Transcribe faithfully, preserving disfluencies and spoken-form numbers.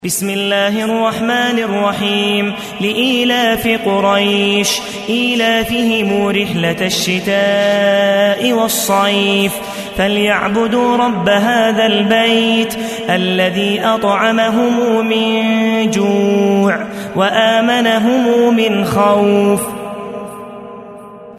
بسم الله الرحمن الرحيم. لإيلاف قريش إيلافهم رحلة الشتاء والصيف فليعبدوا رب هذا البيت الذي أطعمهم من جوع وآمنهم من خوف.